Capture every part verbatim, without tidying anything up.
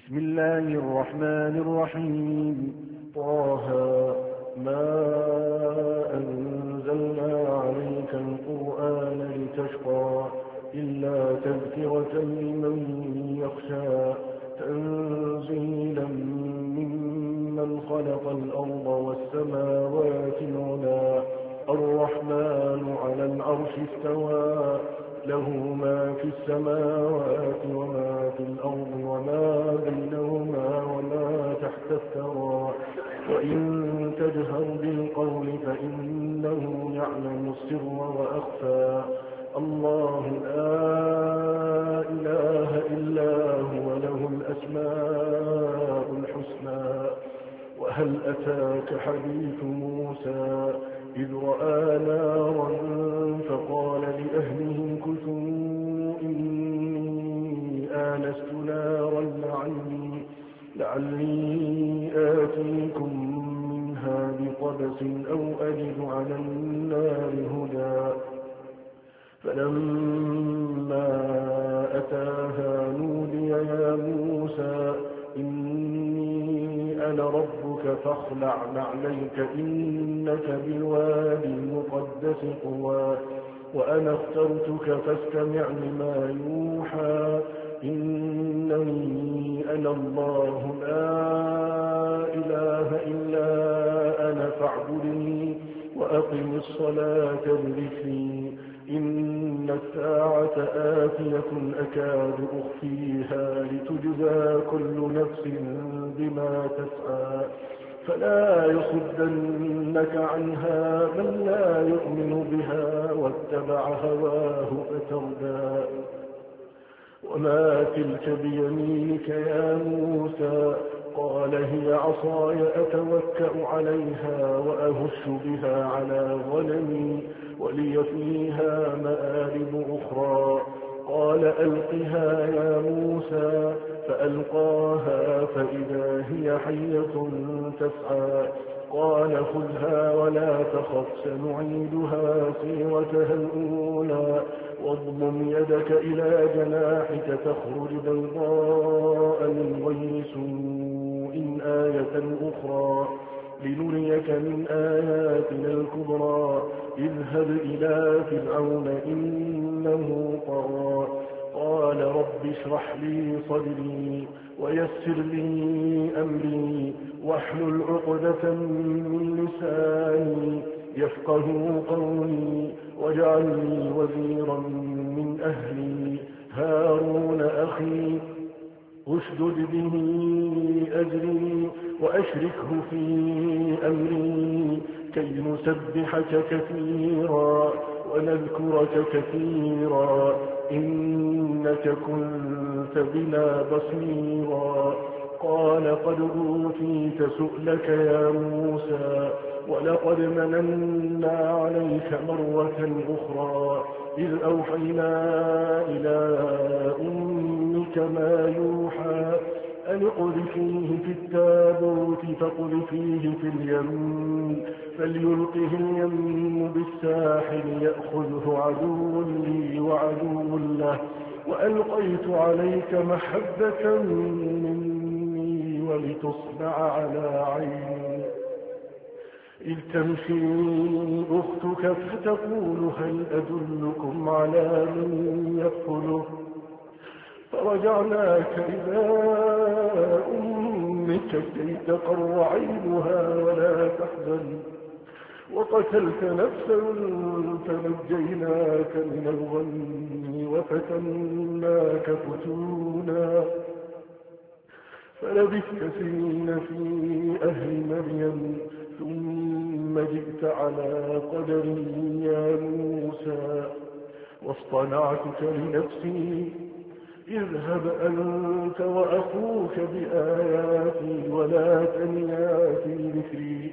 بسم الله الرحمن الرحيم. طه ما أنزلنا عليك القرآن لتشقى إلا تذكرة لمن يخشى تنزيلا ممن خلق الأرض والسماوات العلى الرحمن على العرش استوى له ما في السماوات وما في الأرض وما بينهما وما تحت الثرى وإن تجهر بالقول فإنه يعلم السر وأخفى الله لا إله إلا هو له الأسماء الحسنى. وهل أتاك حديث موسى إذ رأى نارا فقال لأهلهم كثوا إني آنست نارا لعلي, لعلي آتيكم منها بقبس أو أجد على النار هدى. فلما أتاها نودي يا موسى إني أنا ربك فاخلع نعليك إنك بالوادي المقدس طوى وأنا اخترتك فاستمع لما يوحى إنني أنا الله لا إله إلا أنا فاعبدني وأقم الصلاة لذكري إن الساعة آتية أكاد أخفيها لتجزى كل نفس بما تسعى فلا يصدنك عنها من لا يؤمن بها واتبع هواه فتردى. وما تلك بيمينك يا موسى قال هي عصاي أتوكأ عليها وأهش بها على غنمي ولي فيها مآرب أخرى قال ألقها يا موسى فألقاها فإذا هي حية تسعى قال خذها ولا تخف سنعيدها سيرتها الأولى واضمم يدك إلى جناحك تخرج بيضاء من غير سوء آية أخرى لنريك من آياتنا الكبرى اذهب إلى فرعون إنه طغى قال رب اشرح لي صدري ويسر لي أمري واحلل عقدة من لساني يفقه قولي واجعل لي وزيرا من أهلي هارون أخي أشدد به أجري وأشركه في أمري كي نسبحك كثيرا ونذكرك كثيرا إنك كنت بنا بصيرا قال قد أوتيت سؤلك يا موسى ولقد مننا عليك مرة أخرى إذ أوحينا إلى أمك ما يوحى أن اقذفيه في التابوت فاقذفيه في اليم فليلقه اليم بالساحل يأخذه عدو لي وعدو له وألقيت عليك محبة مني ولتصنع على عيني إذ تمشي أختك فتقول هل أدلكم على من يأكله فرجعناك إلى أمك كي تقر عينها ولا تحزن وقتلت نفسا فنجيناك من الغم وفتناك فتونا فلبثت سنين في أهل مريم ثم جئت على قدر يا موسى واصطنعتك لنفسي اذهب أنت وأخوك بآياتي ولا تنيا في ذكري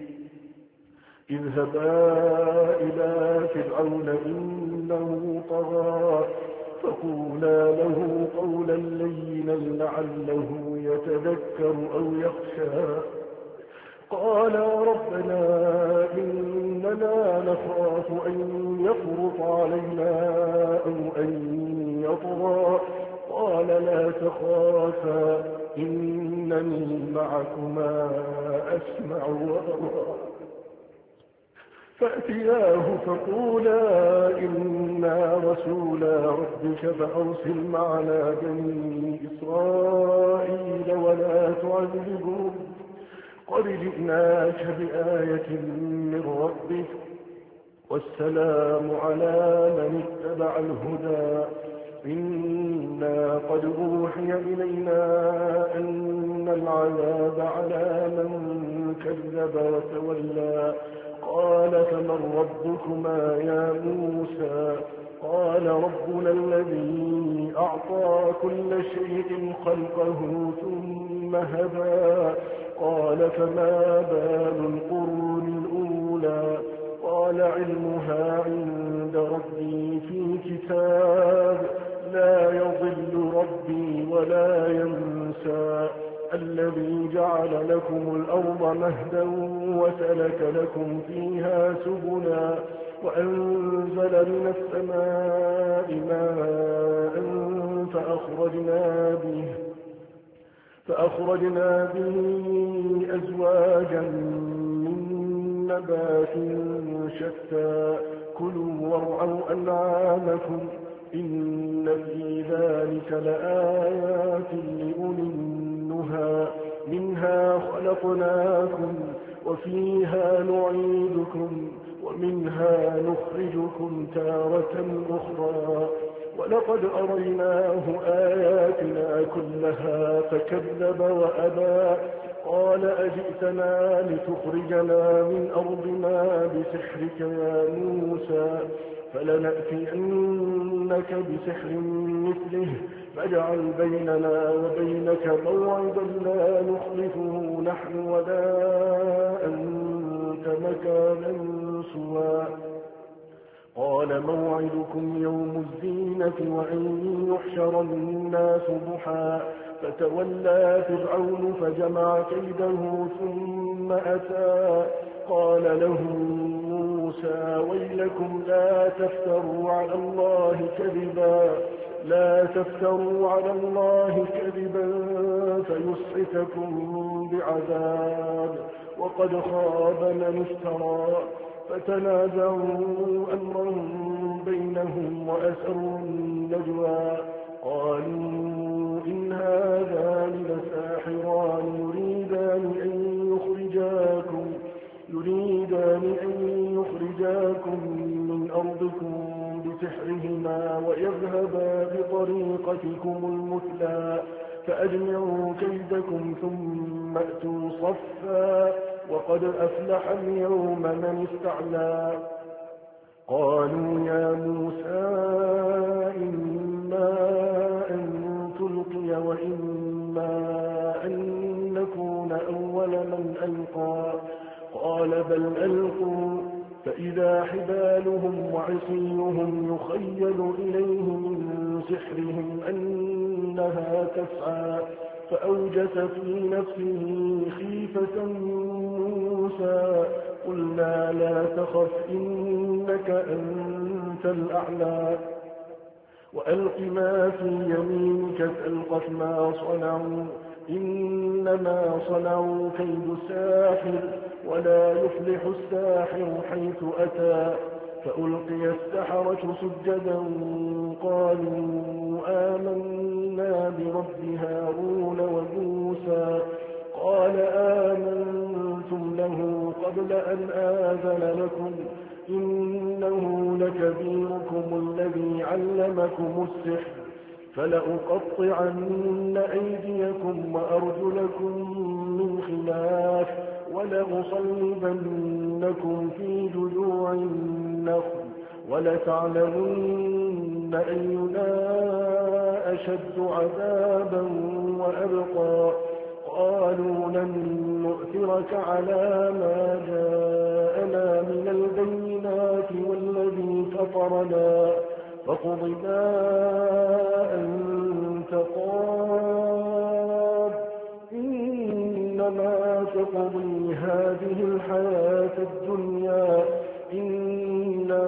اذهبا إلى فرعون إنه طغى فقولا له قولا لينا لعله يتذكر أو يخشى قالا ربنا إننا نخاف أن يفرط علينا أو أن يطغى قال لا تخافا إن إنني معكما أسمع وأرى. فأتياه فقولا إنا رسولا ربك فأرسل معنا بني إسرائيل ولا تعذبهم قد جئناك بآية من ربك والسلام على من اتبع الهدى. إنا قد أوحي إلينا أن العذاب على من كذب وتولى. قال فمن ربكما يا موسى؟ قال ربنا الذي أعطى كل شيء خلقه ثم هدى. قال فما بال القرون الأولى؟ قال علمها عند ربي في كتاب لا يضل ربي ولا ينسى. الذي جعل لكم الأرض مهدا وسلك لكم فيها سبلا وأنزل من السماء ماء فأخرجنا به فأخرجنا به أزواجا من نبات شتى كلوا وارعوا أنعامكم إن في ذلك لآيات لأولي النهى. منها خلقناكم وفيها نعيدكم ومنها نخرجكم تارة أخرى. ولقد أريناه آياتنا كلها فكذب وأبى. قال أجئتنا لتخرجنا من أرضنا بسحرك يا موسى؟ فلنأتينك بسحر مثله فاجعل بيننا وبينك موعدا لا نخلفه نحن ولا أنت مكانا سوى. قال موعدكم يوم الزينة وأن يحشر الناس ضحى. فتولى فرعون فجمع كيده ثم أتى. قال لهم موسى ويلكم لا تفتروا على الله كذبا لا تفتروا على الله كذبا فيسحتكم بعذاب وقد خاب من افترى. فتنازعوا أمرهم بينهم وأسروا النجوى. قالوا إن هذان لساحران يريدان أن يخرجاكم يريدان أن يخرجاكم من أرضكم بسحرهما ويذهبا بطريقتكم المثلى فأجمعوا كيدكم ثم أتوا صفا وقد أفلح اليوم من استعلى. قالوا يا موسى إما أن تلقي وإما أن نكون أول من ألقى. قال بل ألقوا فإذا حبالهم وعصيهم يخيل إليه من سحرهم أنها تسعى. فأوجس في نفسه خيفة موسى. قلنا لا تخف إنك أنت الأعلى وألق ما في يمينك تلقف ما صنعوا إنما صنعوا كيد ساحر ولا يفلح الساحر حيث أتى. فألقي السحرة سجدا قالوا آمنا برب هارون وموسى. قال آمنتم له قبل أن آذن لكم إنه لكبيركم الذي علمكم السحر فلأقطعن أيديكم وأرجلكم من خلاف ولأصلبنكم في جذوع النخل ولتعلمن أينا أشد عذابا وأبقى. قالوا لن نؤثرك على ما جاءنا من البينات والذي فطرنا فاقض ما أنت قاض إنما تقضي هذه الحياة الدنيا إنا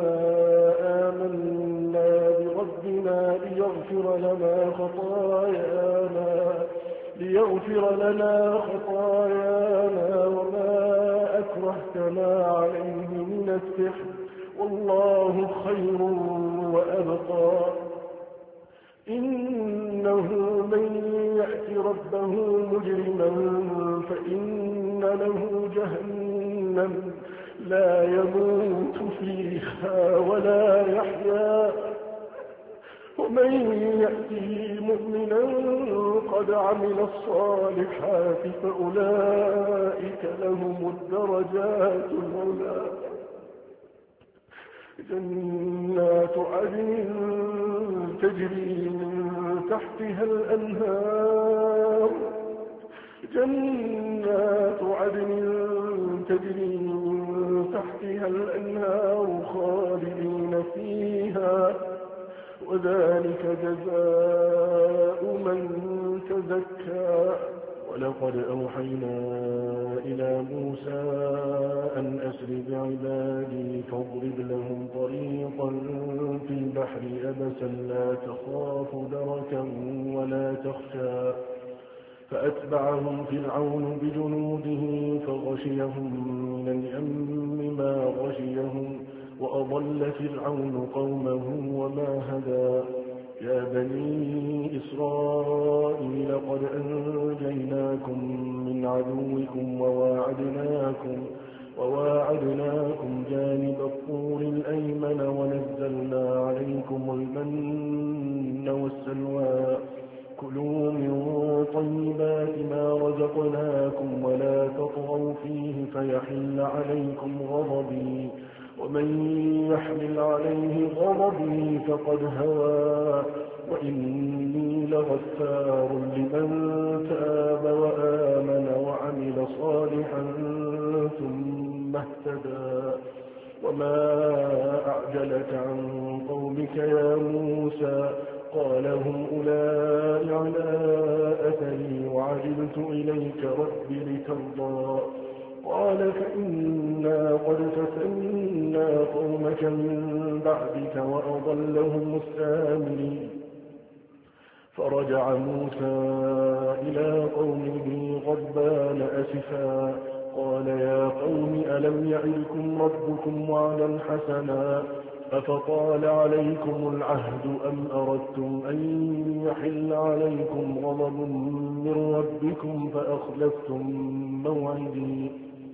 آمنا بربنا ليغفر لنا خطايانا ليغفر ليغفر لنا خطايانا وما أكرهتنا عليه من السحر والله خير وأبقى. إنه من يأت ربه مجرما فإن له جهنم لا يموت فيها ولا يحيا، ومن يأته مؤمنا قد عمل الصالحات فأولئك لهم الدرجات العلى. جنات عدن تجري من تحتها الأنهار جنات عدن تجري من تحتها الأنهار خالدين فيها وذلك جزاء من تزكى. ولقد أوحينا إلى موسى أن أسر بعبادي فاضرب لهم طريقا في البحر يبسا لا تخاف دركا ولا تخشى. فأتبعهم فرعون بجنوده فغشيهم من اليم ما غشيهم وأضل فرعون قومه وما هدى. يا بني إسرائيل قد أنجيناكم من عدوكم وواعدناكم, وواعدناكم جانب الطور الأيمن ونزلنا عليكم المن والسلوى. كلوا من طيبات ما رزقناكم ولا تطغوا فيه فيحل عليكم غضبي ومن يحمل عليه غضبي فقد هوى. وإني لغفار لمن تاب وآمن وعمل صالحا ثم اهتدى. وما أعجلك عن قومك يا موسى؟ قال هم أولئك على أثري وعجلت إليك رب لترضى. قال فإنا قد فتنا قومك من بعدك وأضلهم السامري. فرجع موسى إلى قومه غضبان أسفا قال يا قوم ألم يعدكم ربكم وعدا حسنا أفطال عليكم العهد أم أردتم أن يحل عليكم غضب من ربكم فأخلفتم موعدي.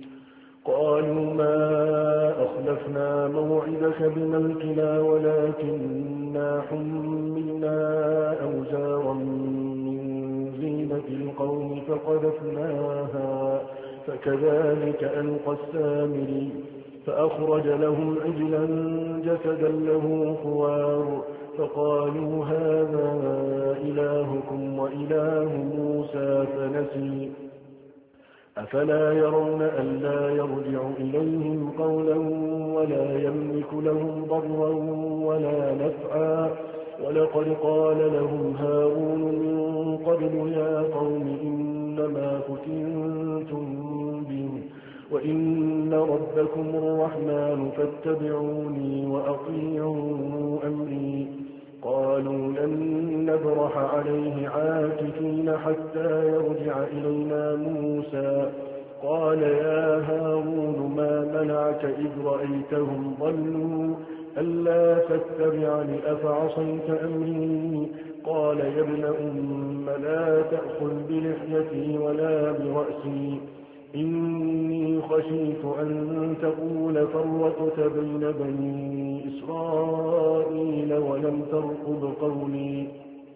قالوا ما أخلفنا موعدك بملكنا ولكننا حملنا أوزارا من زينة القوم فقذفناها فكذلك ألقى السامري. فأخرج لهم عجلا جسدا له خوار فقالوا هذا إلهكم وإله موسى فنسي. أفلا يرون ألا يرجع إليهم قولا ولا يملك لهم ضرا ولا نفعا. ولقد قال لهم هارون من قبل يا قوم إنما فتنتم به وإن ربكم الرحمن فاتبعوني وأطيعوا أمري. قالوا لن نبرح عليه عاكفين حتى يرجع إلينا موسى. قال يا هارون ما منعك إذ رأيتهم ضلوا ألا تتبعني أفعصيت أمري. قال يا ابن أم لا تأخذ بلحيتي ولا برأسي إني خشيت أن تقول فرقت بين بني إسرائيل ولم ترقب قولي.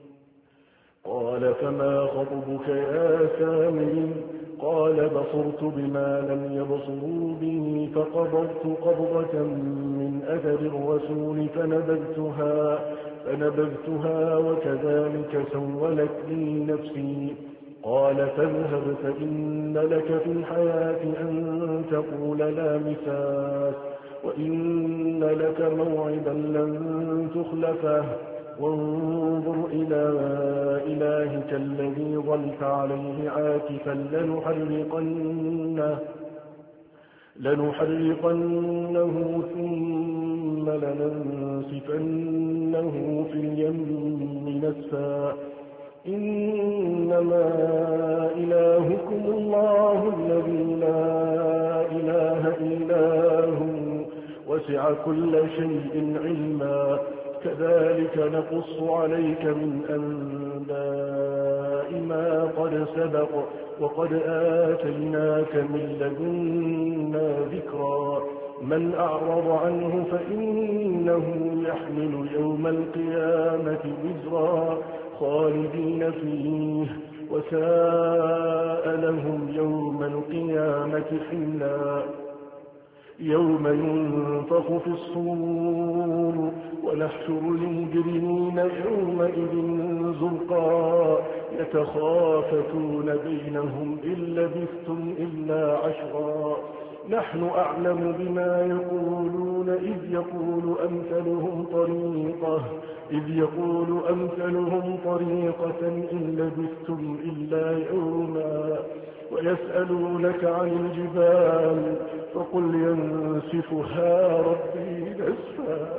قال فما خطبك يا سامري؟ قال بصرت بما لم يبصروا به فقبضت قبضة من أثر الرسول فنبذتها, فنبذتها وكذلك سولت لي نفسي. قال فاذهب فإن لك في الحياة أن تقول لا مساس وإن لك موعدا لن تخلفه وانظر إلى إلهك الذي ظلت عليه عاكفا لنحرقنه, لنحرقنه ثم لننسفنه في اليم نسفا إنما إلهكم الله الذي لا إله إلا هو وسع كل شيء علما كذلك نقص عليك من أنباء ما قد سبق وقد آتيناك من لدنا ذكرا من أعرض عنه فإنه يحمل يوم القيامة وزرا خالدين فيه وساء لهم يوم القيامة حملا يوم ينفخ في الصور ونحشر المجرمين يومئذ زرقا يتخافتون بينهم إن لبثتم إلا عشرا نحن أعلم بما يقولون إذ يقول أمثلهم طريقة إذ يقول أمثلهم طريقة إن لبثتم إلا يوما ويسألونك عن الجبال فقل ينسفها ربي نسفا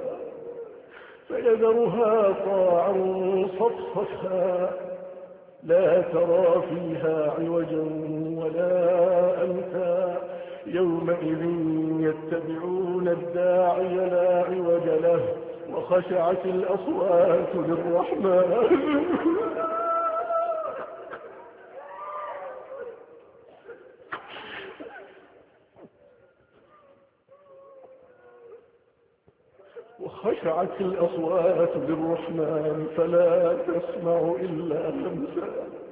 فيذرها قاعا صفصفا لا ترى فيها عوجا ولا أمتا يومئذ يتبعون الداعي لا عوج له وخشعت الأصوات للرحمن وخشعت الأصوات للرحمن فلا تسمع إلا همسا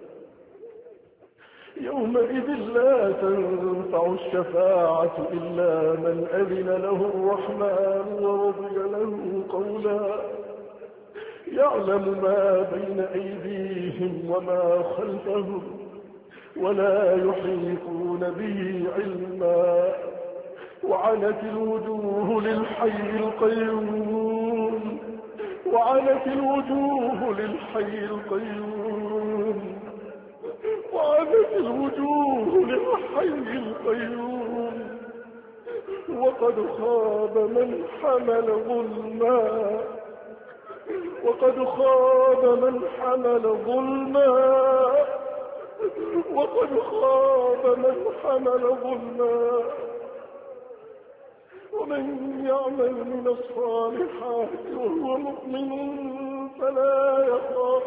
يومئذ لا تنفع الشفاعة إلا من أذن له الرحمن ورضي له قولا يعلم ما بين أيديهم وما خلفهم ولا يحيطون به علما وعنت الوجوه للحي القيوم وعنت الوجوه للحي القيوم وعنت الوجوه للحي القيوم وقد خاب من حمل ظلما وقد خاب من حمل ظلما وقد خاب من حمل ظلما ومن يعمل من الصالحات وهو مؤمن فلا يخاف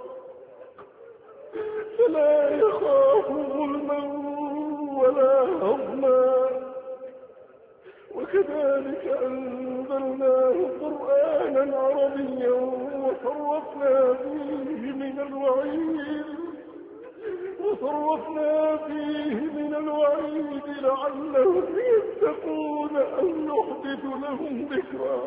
فلا يخاف ظلما ولا هضما وكذلك أنزلناه قرآنا عربيا وصرفنا فيه من الوعيد وصرفنا فيه من الوعيد لعلهم يتقون أو يحدث لهم ذكرا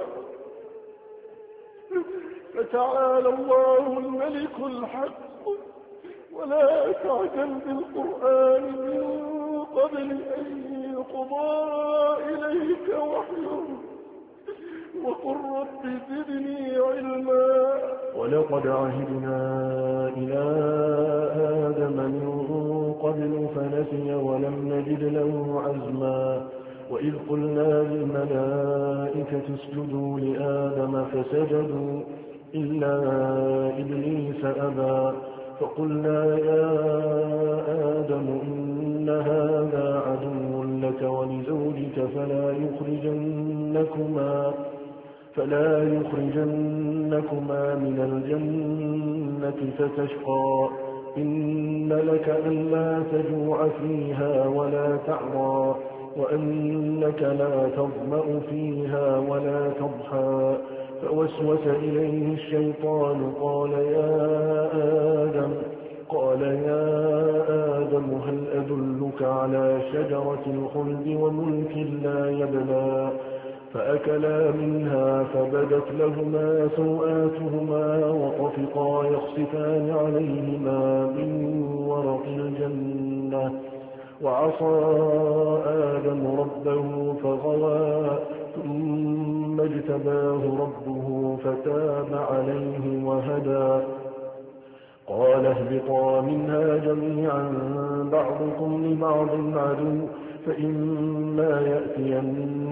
فتعالى الله الملك الحق ولا تعجل بالقرآن من قبل أن يقضى إليك وحيه وقل رب زدني علما ولقد عهدنا إلى آدم من قبل فنسي ولم نجد له عزما وإذ قلنا للملائكة اسجدوا لآدم فسجدوا إلا إبليس أبى فقلنا يا آدم إن هذا عدو لك ولزوجك فلا يخرجنكما فلا يخرجنكما من الجنة فتشقى إن لك ألا تجوع فيها ولا تعرى وأنك لا تظمأ فيها ولا تضحى فوسوس إليه الشيطان قال يا آدم قال يا آدم هل أدلك على شجرة الخلد وملك لا يبلى فأكلا منها فبدت لهما سوآتهما وطفقا يخصفان عليهما من ورق الجنة وعصى آدم ربه فغوى ثم اجتباه ربه فتاب عليه وهدى قال اهبطا منها جميعا بعضكم لبعض عدو فإما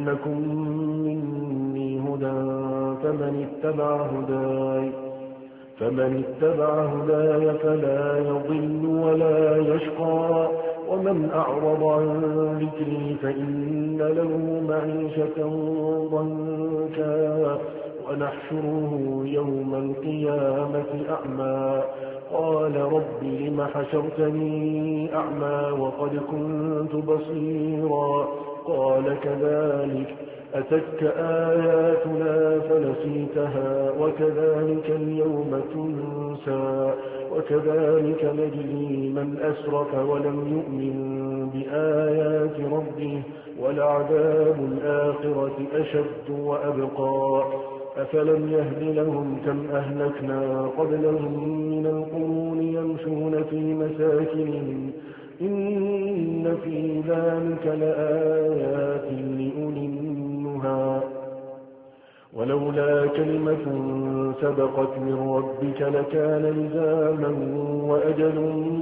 يأتينكم مني هدى فمن اتبع هداي فمن اتبع هداي فلا يضل ولا يشقى ومن أعرض عن ذكري فإن له معيشة ضنكا ونحشره يوم القيامة أعمى قال رب لم حشرتني أعمى وقد كنت بصيرا قال كذلك أتتك آياتنا فنسيتها وكذلك اليوم تنسى وكذلك نجزي من أسرف ولم يؤمن بآيات ربه ولعذاب الآخرة أشد وأبقى أفلم يهد لهم كم أهلكنا قبلهم من القرون يمشون في مساكنهم إن في ذلك لآيات لأولي النهى ولولا كلمة سبقت من ربك لكان لزاما وأجل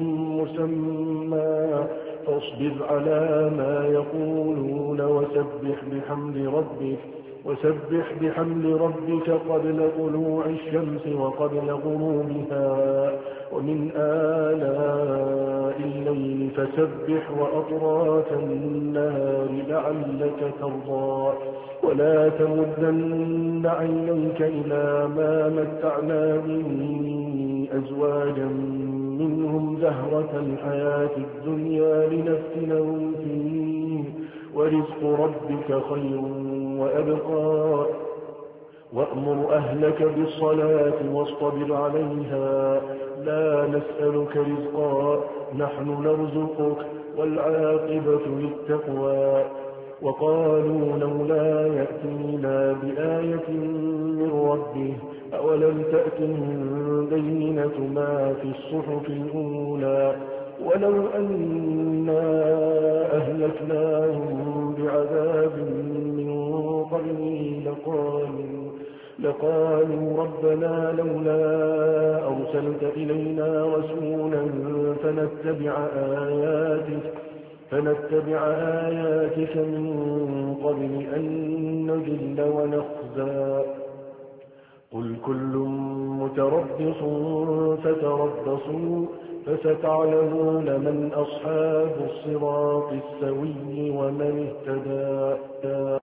مسمى فاصبر على ما يقولون وسبح بحمد ربك وسبح بحمد ربك قبل طلوع الشمس وقبل غروبها ومن آلاء الليل فسبح وأطراف النهار لعلك ترضى ولا تمدن عينيك إلى ما متعنا به أزواجا منهم زهرة الحياة الدنيا لنفتنهم فيه ورزق ربك خير وأبقى وأمر أهلك بالصلاة واصطبر عليها لا نسألك رزقا نحن نرزقك والعاقبة للتقوى وقالوا لولا يأتينا بآية من ربه أولم تأتهم بينة ما في الصحف الأولى ولو أنا أهلكناهم بعذاب من قبله لقالوا, لقالوا ربنا لولا أرسلت إلينا رسولا فنتبع آياتك, فنتبع آياتك من قبل أن نذل ونخزى قل كل متربص فتربصوا فستعلمون من أصحاب الصراط السوي ومن اهتدى